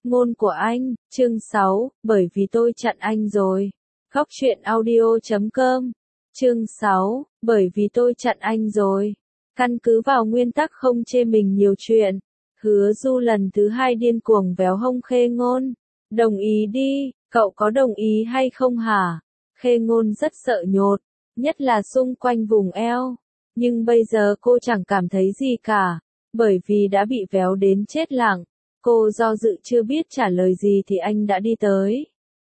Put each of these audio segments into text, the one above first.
ngôn của anh, chương 6, bởi vì tôi chặn anh rồi. Góc truyện audio.com, chương 6, bởi vì tôi chặn anh rồi. Căn cứ vào nguyên tắc không chê mình nhiều chuyện, Hứa Du lần thứ 2 điên cuồng véo hông Khê Ngôn. Đồng ý đi, cậu có đồng ý hay không hả? Khê Ngôn rất sợ nhột, nhất là xung quanh vùng eo. Nhưng bây giờ cô chẳng cảm thấy gì cả, bởi vì đã bị véo đến chết lặng. Cô do dự chưa biết trả lời gì thì anh đã đi tới.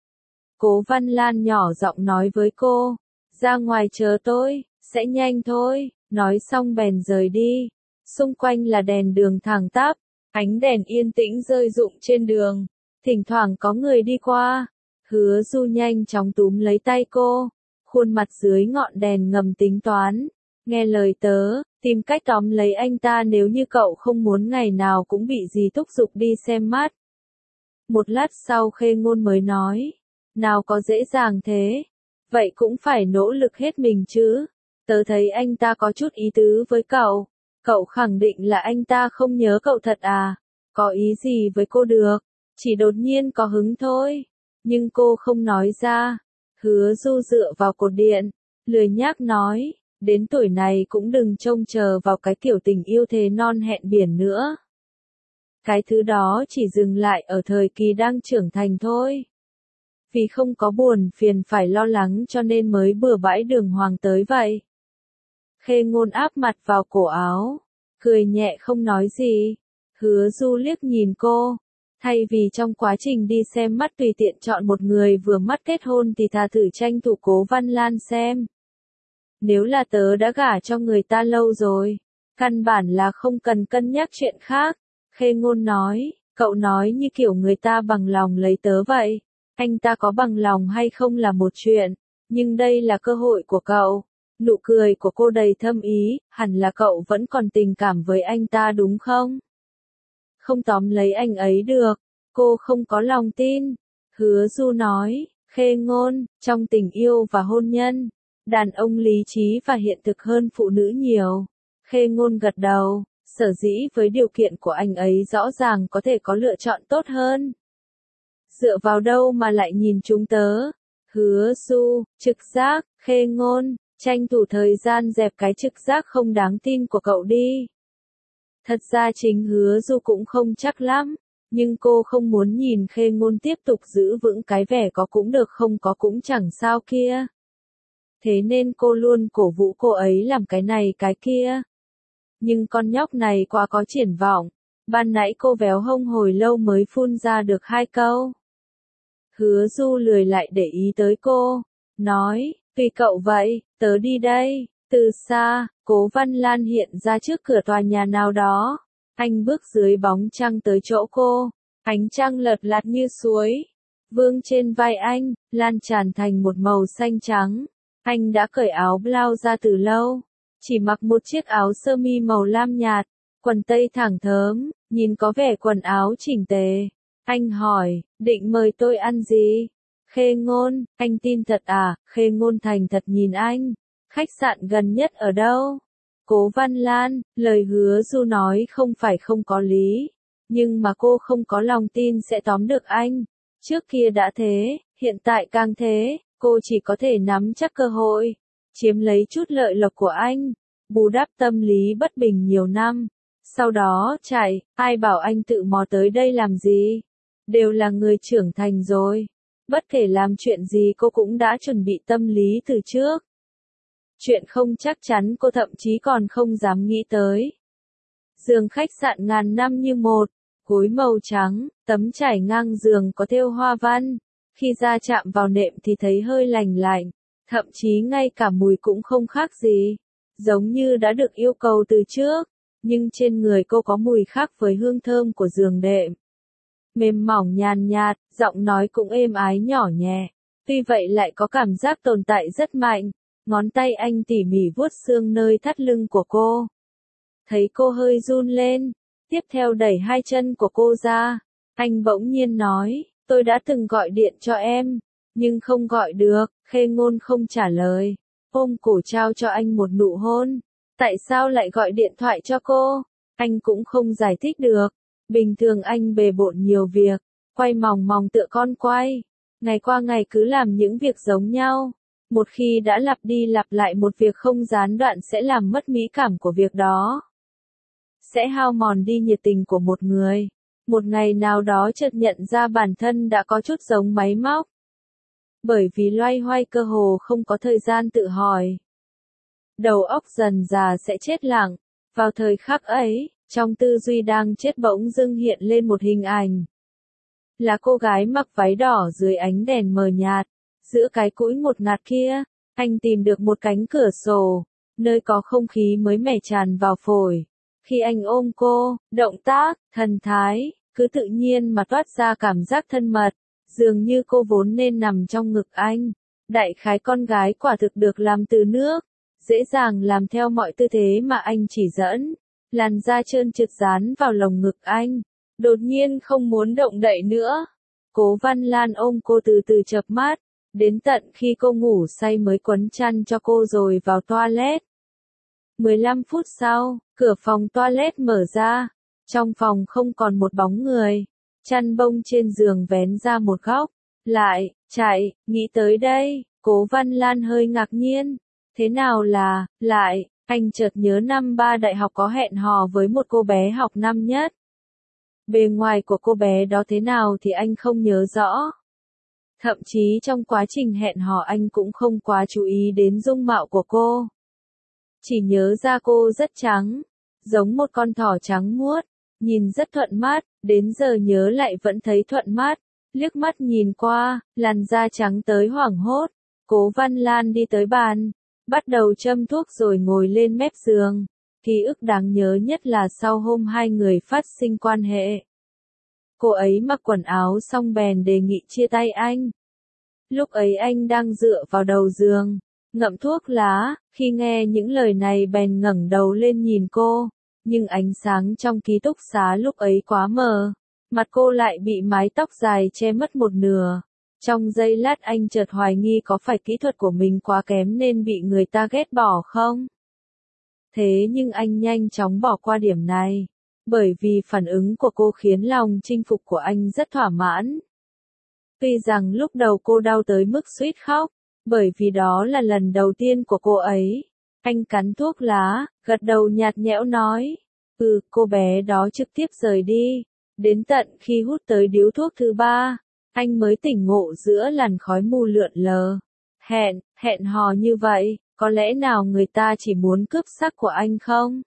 Cố Văn Lan nhỏ giọng nói với cô, ra ngoài chờ tôi, sẽ nhanh thôi, nói xong bèn rời đi. Xung quanh là đèn đường thẳng tắp, ánh đèn yên tĩnh rơi rụng trên đường, thỉnh thoảng có người đi qua. Hứa Du nhanh chóng túm lấy tay cô, khuôn mặt dưới ngọn đèn ngầm tính toán. Nghe lời tớ, tìm cách tóm lấy anh ta nếu như cậu không muốn ngày nào cũng bị dì thúc giục đi xem mắt. Một lát sau Khê Ngôn mới nói, nào có dễ dàng thế, vậy cũng phải nỗ lực hết mình chứ. Tớ thấy anh ta có chút ý tứ với cậu khẳng định là anh ta không nhớ cậu thật à, có ý gì với cô được, chỉ đột nhiên có hứng thôi. Nhưng cô không nói ra. Hứa Du dựa vào cột điện, lười nhác nói, đến tuổi này cũng đừng trông chờ vào cái kiểu tình yêu thế non hẹn biển nữa. Cái thứ đó chỉ dừng lại ở thời kỳ đang trưởng thành thôi. Vì không có buồn phiền phải lo lắng cho nên mới bừa bãi đường hoàng tới vậy. Khê Ngôn áp mặt vào cổ áo, cười nhẹ không nói gì. Hứa Du liếc nhìn cô. Thay vì trong quá trình đi xem mắt tùy tiện chọn một người vừa mắt kết hôn thì thà thử tranh thủ Cố Văn Lan xem. Nếu là tớ đã gả cho người ta lâu rồi, căn bản là không cần cân nhắc chuyện khác. Khê Ngôn nói, cậu nói như kiểu người ta bằng lòng lấy tớ vậy. Anh ta có bằng lòng hay không là một chuyện, nhưng đây là cơ hội của cậu. Nụ cười của cô đầy thâm ý, hẳn là cậu vẫn còn tình cảm với anh ta đúng không? Không tóm lấy anh ấy được, cô không có lòng tin. Hứa Du nói, Khê Ngôn, trong tình yêu và hôn nhân, đàn ông lý trí và hiện thực hơn phụ nữ nhiều. Khê Ngôn gật đầu, sở dĩ với điều kiện của anh ấy rõ ràng có thể có lựa chọn tốt hơn. Dựa vào đâu mà lại nhìn chúng tớ? Hứa Du, trực giác. Khê Ngôn, tranh thủ thời gian dẹp cái trực giác không đáng tin của cậu đi. Thật ra chính Hứa Du cũng không chắc lắm, nhưng cô không muốn nhìn Khê Ngôn tiếp tục giữ vững cái vẻ có cũng được không có cũng chẳng sao kia. Thế nên cô luôn cổ vũ cô ấy làm cái này cái kia. Nhưng con nhóc này quá có triển vọng, ban nãy cô véo hông hồi lâu mới phun ra được 2 câu. Hứa Du lười lại để ý tới cô, nói, tùy cậu vậy, tớ đi đây. Từ xa, Cố Văn Lan hiện ra trước cửa tòa nhà nào đó. Anh bước dưới bóng trăng tới chỗ cô. Ánh trăng lợt lạt như suối, vương trên vai anh, lan tràn thành một màu xanh trắng. Anh đã cởi áo blau ra từ lâu, chỉ mặc một chiếc áo sơ mi màu lam nhạt, quần tây thẳng thớm, nhìn có vẻ quần áo chỉnh tề. Anh hỏi, định mời tôi ăn gì? Khê Ngôn, anh tin thật à? Khê Ngôn thành thật nhìn anh. Khách sạn gần nhất ở đâu? Cố Văn Lan, lời Hứa Du nói không phải không có lý, nhưng mà cô không có lòng tin sẽ tóm được anh. Trước kia đã thế, hiện tại càng thế, cô chỉ có thể nắm chắc cơ hội, chiếm lấy chút lợi lộc của anh, bù đắp tâm lý bất bình nhiều năm. Sau đó chạy, ai bảo anh tự mò tới đây làm gì? Đều là người trưởng thành rồi. Bất kể làm chuyện gì cô cũng đã chuẩn bị tâm lý từ trước. Chuyện không chắc chắn cô thậm chí còn không dám nghĩ tới. Giường khách sạn ngàn năm như một, gối màu trắng, tấm trải ngang giường có thêu hoa văn. Khi da chạm vào nệm thì thấy hơi lành lạnh, thậm chí ngay cả mùi cũng không khác gì, giống như đã được yêu cầu từ trước. Nhưng trên người cô có mùi khác với hương thơm của giường đệm. Mềm mỏng nhàn nhạt, giọng nói cũng êm ái nhỏ nhẹ. Tuy vậy lại có cảm giác tồn tại rất mạnh. Ngón tay anh tỉ mỉ vuốt xương nơi thắt lưng của cô. Thấy cô hơi run lên, tiếp theo đẩy 2 chân của cô ra. Anh bỗng nhiên nói, tôi đã từng gọi điện cho em, nhưng không gọi được. Khê Ngôn không trả lời, ôm cổ trao cho anh một nụ hôn. Tại sao lại gọi điện thoại cho cô? Anh cũng không giải thích được. Bình thường anh bề bộn nhiều việc, quay mòng mòng tựa con quay. Ngày qua ngày cứ làm những việc giống nhau. Một khi đã lặp đi lặp lại một việc không gián đoạn sẽ làm mất mỹ cảm của việc đó. Sẽ hao mòn đi nhiệt tình của một người. Một ngày nào đó chợt nhận ra bản thân đã có chút giống máy móc. Bởi vì loay hoay cơ hồ không có thời gian tự hỏi. Đầu óc dần dà sẽ chết lặng. Vào thời khắc ấy, trong tư duy đang chết bỗng dưng hiện lên một hình ảnh. Là cô gái mặc váy đỏ dưới ánh đèn mờ nhạt. Giữa cái cũi ngột ngạt kia, anh tìm được một cánh cửa sổ, nơi có không khí mới mẻ tràn vào phổi. Khi anh ôm cô, động tác, thần thái, cứ tự nhiên mà toát ra cảm giác thân mật, dường như cô vốn nên nằm trong ngực anh. Đại khái con gái quả thực được làm từ nước, dễ dàng làm theo mọi tư thế mà anh chỉ dẫn. Làn da trơn trượt dán vào lồng ngực anh, đột nhiên không muốn động đậy nữa. Cố Văn Lan ôm cô từ từ chợp mắt, đến tận khi cô ngủ say mới quấn chăn cho cô rồi vào toilet. 15 phút sau, cửa phòng toilet mở ra, trong phòng không còn một bóng người, chăn bông trên giường vén ra một góc. Lại, chạy, nghĩ tới đây, Cố Văn Lan hơi ngạc nhiên. Thế nào là, lại, anh chợt nhớ năm 3 đại học có hẹn hò với một cô bé học năm nhất. Bề ngoài của cô bé đó thế nào thì anh không nhớ rõ. Thậm chí trong quá trình hẹn hò anh cũng không quá chú ý đến dung mạo của cô. Chỉ nhớ ra cô rất trắng, giống một con thỏ trắng muốt, nhìn rất thuận mắt, đến giờ nhớ lại vẫn thấy thuận mắt. Liếc mắt nhìn qua, làn da trắng tới hoảng hốt. Cố Văn Lan đi tới bàn, bắt đầu châm thuốc rồi ngồi lên mép giường. Ký ức đáng nhớ nhất là sau hôm hai người phát sinh quan hệ. Cô ấy mặc quần áo xong bèn đề nghị chia tay anh. Lúc ấy anh đang dựa vào đầu giường, ngậm thuốc lá, khi nghe những lời này bèn ngẩng đầu lên nhìn cô, nhưng ánh sáng trong ký túc xá lúc ấy quá mờ, mặt cô lại bị mái tóc dài che mất một nửa. Trong giây lát anh chợt hoài nghi có phải kỹ thuật của mình quá kém nên bị người ta ghét bỏ không? Thế nhưng anh nhanh chóng bỏ qua điểm này, bởi vì phản ứng của cô khiến lòng chinh phục của anh rất thỏa mãn. Tuy rằng lúc đầu cô đau tới mức suýt khóc, bởi vì đó là lần đầu tiên của cô ấy. Anh cắn thuốc lá, gật đầu nhạt nhẽo nói, cô bé đó trực tiếp rời đi. Đến tận khi hút tới điếu thuốc thứ 3, anh mới tỉnh ngộ giữa làn khói mù lượn lờ. Hẹn hò như vậy, có lẽ nào người ta chỉ muốn cướp sắc của anh không?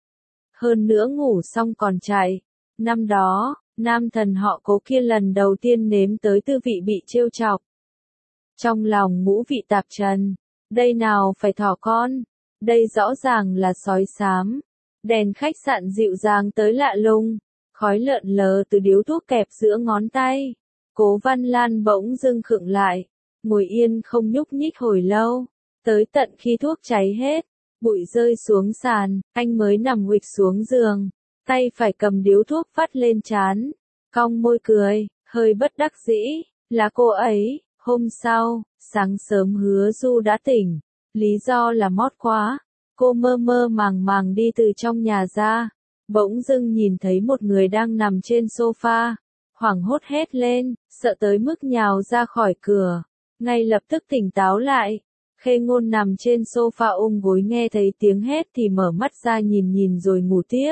Hơn nữa ngủ xong còn chạy. Năm đó, nam thần họ Cố kia lần đầu tiên nếm tới tư vị bị trêu chọc. Trong lòng ngũ vị tạp trần, đây nào phải thỏ con, đây rõ ràng là sói xám. Đèn khách sạn dịu dàng tới lạ lùng, khói lượn lờ từ điếu thuốc kẹp giữa ngón tay. Cố Văn Lan bỗng dưng khựng lại, ngồi yên không nhúc nhích hồi lâu, tới tận khi thuốc cháy hết, bụi rơi xuống sàn, anh mới nằm huỵch xuống giường, tay phải cầm điếu thuốc vắt lên trán, cong môi cười, hơi bất đắc dĩ, là cô ấy. Hôm sau, sáng sớm Hứa Du đã tỉnh, lý do là mót quá, cô mơ mơ màng màng đi từ trong nhà ra, bỗng dưng nhìn thấy một người đang nằm trên sofa, hoảng hốt hét lên, sợ tới mức nhào ra khỏi cửa, ngay lập tức tỉnh táo lại. Khê Ngôn nằm trên sofa ôm gối nghe thấy tiếng hét thì mở mắt ra nhìn rồi ngủ tiếp.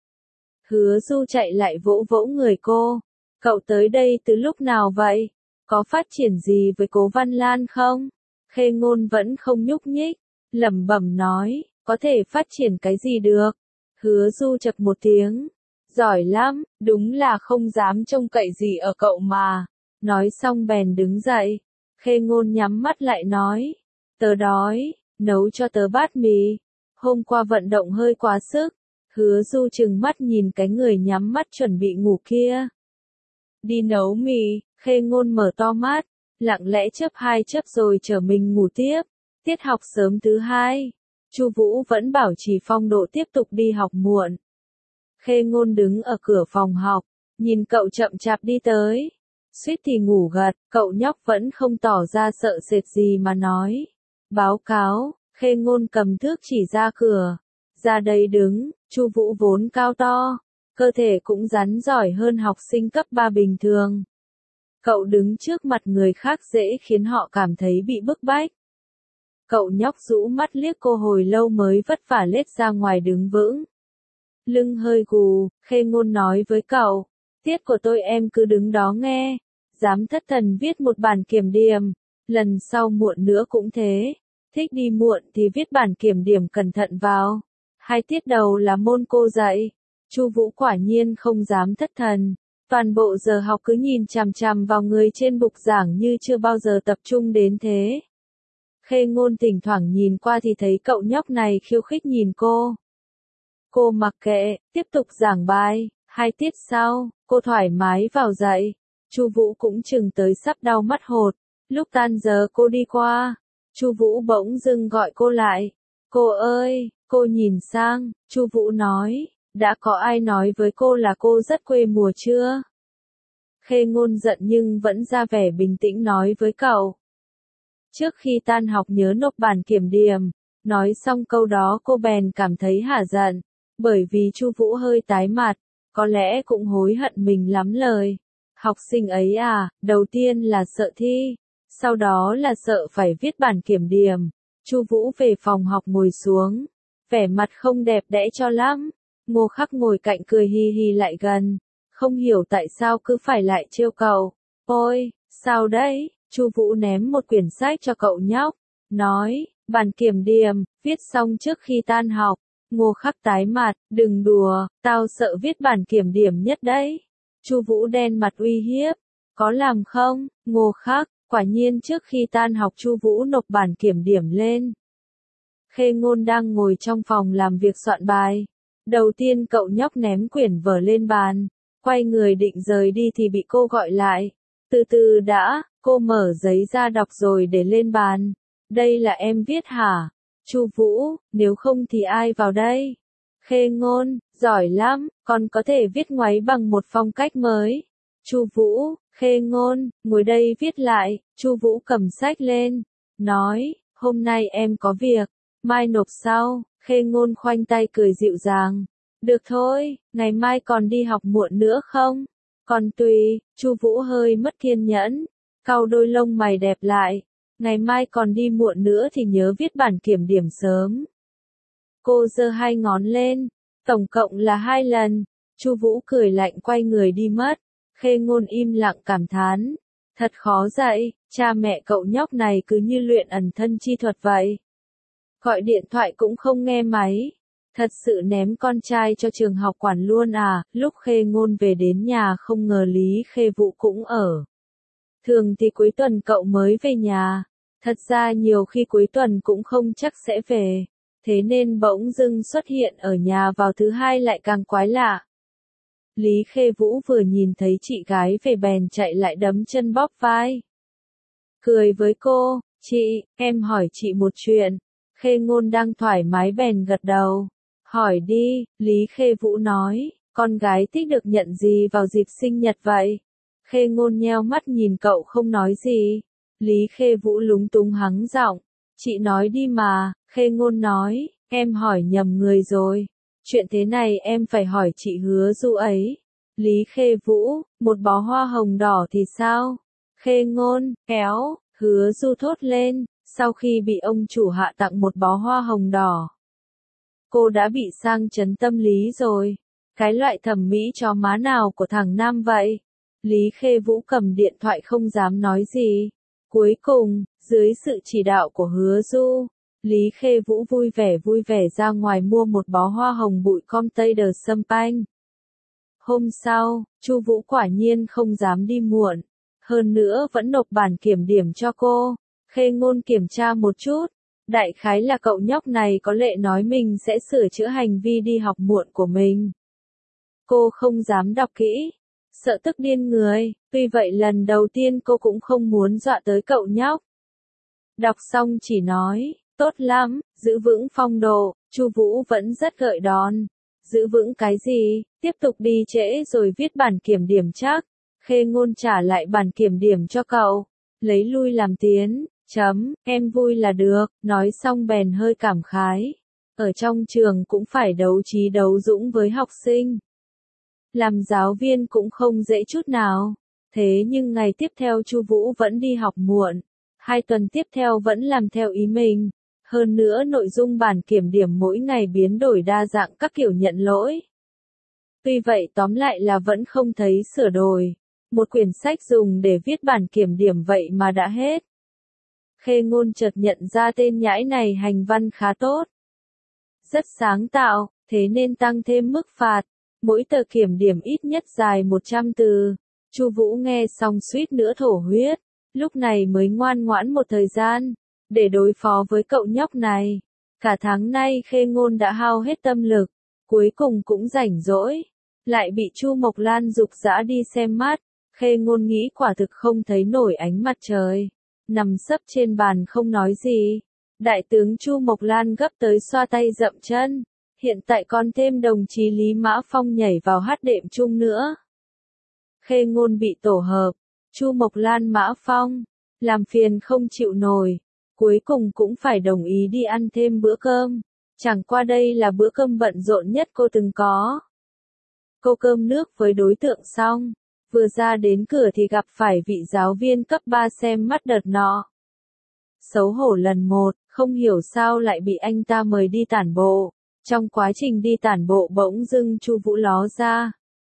Hứa Du chạy lại vỗ vỗ người cô, cậu tới đây từ lúc nào vậy? Có phát triển gì với Cố Văn Lan không? Khê Ngôn vẫn không nhúc nhích, lẩm bẩm nói, có thể phát triển cái gì được? Hứa Du chậc một tiếng, giỏi lắm, đúng là không dám trông cậy gì ở cậu mà. Nói xong bèn đứng dậy, Khê Ngôn nhắm mắt lại nói, tớ đói, nấu cho tớ bát mì. Hôm qua vận động hơi quá sức. Hứa Du trừng mắt nhìn cái người nhắm mắt chuẩn bị ngủ kia. Đi nấu mì. Khê Ngôn mở to mắt, lặng lẽ chớp 2 chớp rồi trở mình ngủ tiếp. Tiết học sớm thứ 2, Chu Vũ vẫn bảo trì phong độ tiếp tục đi học muộn. Khê Ngôn đứng ở cửa phòng học, nhìn cậu chậm chạp đi tới. Suýt thì ngủ gật, cậu nhóc vẫn không tỏ ra sợ sệt gì mà nói. Báo cáo, Khê Ngôn cầm thước chỉ ra cửa. Ra đây đứng, Chu Vũ vốn cao to, cơ thể cũng rắn giỏi hơn học sinh cấp 3 bình thường. Cậu đứng trước mặt người khác dễ khiến họ cảm thấy bị bức bách. Cậu nhóc rũ mắt liếc cô hồi lâu mới vất vả lết ra ngoài đứng vững. Lưng hơi gù, Khê Ngôn nói với cậu, tiết của tôi em cứ đứng đó nghe. Dám thất thần viết một bản kiểm điểm, lần sau muộn nữa cũng thế. Thích đi muộn thì viết bản kiểm điểm cẩn thận vào. 2 tiết đầu là môn cô dạy. Chu Vũ quả nhiên không dám thất thần. Toàn bộ giờ học cứ nhìn chằm chằm vào người trên bục giảng như chưa bao giờ tập trung đến thế. Khê Ngôn thỉnh thoảng nhìn qua thì thấy cậu nhóc này khiêu khích nhìn cô. Cô mặc kệ, tiếp tục giảng bài. 2 tiết sau, cô thoải mái vào dạy. Chu Vũ cũng chừng tới sắp đau mắt hột. Lúc tan giờ cô đi qua, Chu Vũ bỗng dưng gọi cô lại. Cô ơi, cô nhìn sang, Chu Vũ nói, đã có ai nói với cô là cô rất quê mùa chưa? Khê Ngôn giận nhưng vẫn ra vẻ bình tĩnh nói với cậu. Trước khi tan học nhớ nộp bản kiểm điểm. Nói xong câu đó cô bèn cảm thấy hả giận, bởi vì Chu Vũ hơi tái mặt, có lẽ cũng hối hận mình lắm lời. Học sinh ấy à, đầu tiên là sợ thi, sau đó là sợ phải viết bản kiểm điểm. Chu Vũ về phòng học ngồi xuống, vẻ mặt không đẹp đẽ cho lắm. Ngô Khắc ngồi cạnh cười hi hi lại gần, không hiểu tại sao cứ phải lại trêu cậu. Ôi, sao đấy? Chu Vũ ném một quyển sách cho cậu nhóc, nói, bản kiểm điểm, viết xong trước khi tan học. Ngô Khắc tái mặt, đừng đùa, tao sợ viết bản kiểm điểm nhất đấy. Chu Vũ đen mặt uy hiếp, có làm không? Ngô Khắc, quả nhiên trước khi tan học Chu Vũ nộp bản kiểm điểm lên. Khê Ngôn đang ngồi trong phòng làm việc soạn bài. Đầu tiên cậu nhóc ném quyển vở lên bàn, quay người định rời đi thì bị cô gọi lại. Từ từ đã, cô mở giấy ra đọc rồi để lên bàn. Đây là em viết hả? Chu Vũ, nếu không thì ai vào đây? Khê Ngôn, giỏi lắm, con có thể viết ngoáy bằng một phong cách mới. Chu Vũ, Khê Ngôn, ngồi đây viết lại. Chu Vũ cầm sách lên, nói, hôm nay em có việc, mai nộp sau. Khê Ngôn khoanh tay cười dịu dàng. Được thôi, ngày mai còn đi học muộn nữa không? Còn tùy. Chu Vũ hơi mất kiên nhẫn, cau đôi lông mày đẹp lại. Ngày mai còn đi muộn nữa thì nhớ viết bản kiểm điểm sớm. Cô giơ 2 ngón lên, tổng cộng là 2 lần. Chu Vũ cười lạnh quay người đi mất. Khê Ngôn im lặng cảm thán, thật khó dạy, cha mẹ cậu nhóc này cứ như luyện ẩn thân chi thuật vậy. Gọi điện thoại cũng không nghe máy. Thật sự ném con trai cho trường học quản luôn à? Lúc Khê Ngôn về đến nhà không ngờ Lý Khê Vũ cũng ở. Thường thì cuối tuần cậu mới về nhà. Thật ra nhiều khi cuối tuần cũng không chắc sẽ về. Thế nên bỗng dưng xuất hiện ở nhà vào thứ Hai lại càng quái lạ. Lý Khê Vũ vừa nhìn thấy chị gái về bèn chạy lại đấm chân bóp vai. Cười với cô, chị, em hỏi chị một chuyện. Khê Ngôn đang thoải mái bèn gật đầu. Hỏi đi, Lý Khê Vũ nói, con gái thích được nhận gì vào dịp sinh nhật vậy? Khê Ngôn nheo mắt nhìn cậu không nói gì. Lý Khê Vũ lúng túng hắng giọng, chị nói đi mà. Khê Ngôn nói, em hỏi nhầm người rồi. Chuyện thế này em phải hỏi chị Hứa Du ấy. Lý Khê Vũ, một bó hoa hồng đỏ thì sao? Khê Ngôn, kéo, Hứa Du thốt lên, sau khi bị ông chủ hạ tặng một bó hoa hồng đỏ. Cô đã bị sang chấn tâm lý rồi. Cái loại thẩm mỹ chó má nào của thằng Nam vậy? Lý Khê Vũ cầm điện thoại không dám nói gì. Cuối cùng, dưới sự chỉ đạo của Hứa Du, Lý Khê Vũ vui vẻ ra ngoài mua một bó hoa hồng bụi Comte de Champagne. Hôm sau, Chu Vũ quả nhiên không dám đi muộn. Hơn nữa vẫn nộp bản kiểm điểm cho cô. Khê Ngôn kiểm tra một chút. Đại khái là cậu nhóc này có lệ nói mình sẽ sửa chữa hành vi đi học muộn của mình. Cô không dám đọc kỹ, sợ tức điên người, tuy vậy lần đầu tiên cô cũng không muốn dọa tới cậu nhóc. Đọc xong chỉ nói, tốt lắm, giữ vững phong độ. Chu Vũ vẫn rất gợi đòn. Giữ vững cái gì, tiếp tục đi trễ rồi viết bản kiểm điểm chắc. Khê Ngôn trả lại bản kiểm điểm cho cậu, lấy lui làm tiến. Em vui là được, nói xong bèn hơi cảm khái. Ở trong trường cũng phải đấu trí đấu dũng với học sinh. Làm giáo viên cũng không dễ chút nào. Thế nhưng ngày tiếp theo Chu Vũ vẫn đi học muộn, 2 tuần tiếp theo vẫn làm theo ý mình. Hơn nữa nội dung bản kiểm điểm mỗi ngày biến đổi đa dạng các kiểu nhận lỗi. Tuy vậy tóm lại là vẫn không thấy sửa đổi. Một quyển sách dùng để viết bản kiểm điểm vậy mà đã hết. Khê Ngôn chợt nhận ra tên nhãi này hành văn khá tốt. Rất sáng tạo, thế nên tăng thêm mức phạt. Mỗi tờ kiểm điểm ít nhất dài 100 từ. Chu Vũ nghe xong suýt nữa thổ huyết. Lúc này mới ngoan ngoãn một thời gian. Để đối phó với cậu nhóc này. Cả tháng nay Khê Ngôn đã hao hết tâm lực. Cuối cùng cũng rảnh rỗi. Lại bị Chu Mộc Lan giục giã đi xem mắt. Khê Ngôn nghĩ quả thực không thấy nổi ánh mặt trời. Nằm sấp trên bàn không nói gì. Đại tướng Chu Mộc Lan gấp tới xoa tay dậm chân. Hiện tại còn thêm đồng chí Lý Mã Phong nhảy vào hát đệm chung nữa. Khê Ngôn bị tổ hợp. Chu Mộc Lan Mã Phong. Làm phiền không chịu nổi. Cuối cùng cũng phải đồng ý đi ăn thêm bữa cơm. Chẳng qua đây là bữa cơm bận rộn nhất cô từng có. Cô cơm nước với đối tượng xong. Vừa ra đến cửa thì gặp phải vị giáo viên cấp 3 xem mắt đợt nọ. Xấu hổ lần 1, không hiểu sao lại bị anh ta mời đi tản bộ. Trong quá trình đi tản bộ bỗng dưng Chu Vũ ló ra.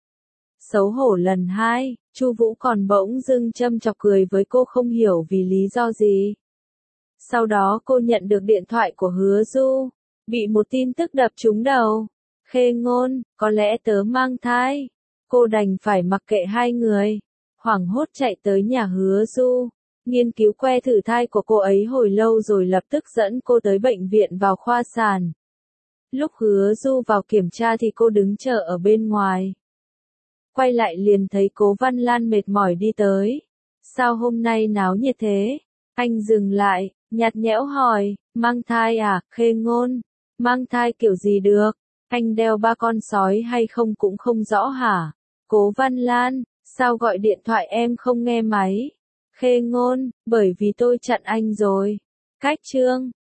Xấu hổ lần 2, Chu Vũ còn bỗng dưng châm chọc cười với cô không hiểu vì lý do gì. Sau đó cô nhận được điện thoại của Hứa Du, bị một tin tức đập trúng đầu. Khê Ngôn, có lẽ tớ mang thai. Cô đành phải mặc kệ hai người. Hoảng hốt chạy tới nhà Hứa Du. Nghiên cứu que thử thai của cô ấy hồi lâu rồi lập tức dẫn cô tới bệnh viện vào khoa sản. Lúc Hứa Du vào kiểm tra thì cô đứng chờ ở bên ngoài. Quay lại liền thấy Cố Văn Lan mệt mỏi đi tới. Sao hôm nay náo nhiệt thế? Anh dừng lại, nhạt nhẽo hỏi, mang thai à, Khê Ngôn? Mang thai kiểu gì được? Anh đeo 3 con sói hay không cũng không rõ hả? Cố Văn Lan, sao gọi điện thoại em không nghe máy? Khê Ngôn, bởi vì tôi chặn anh rồi. Cách chương.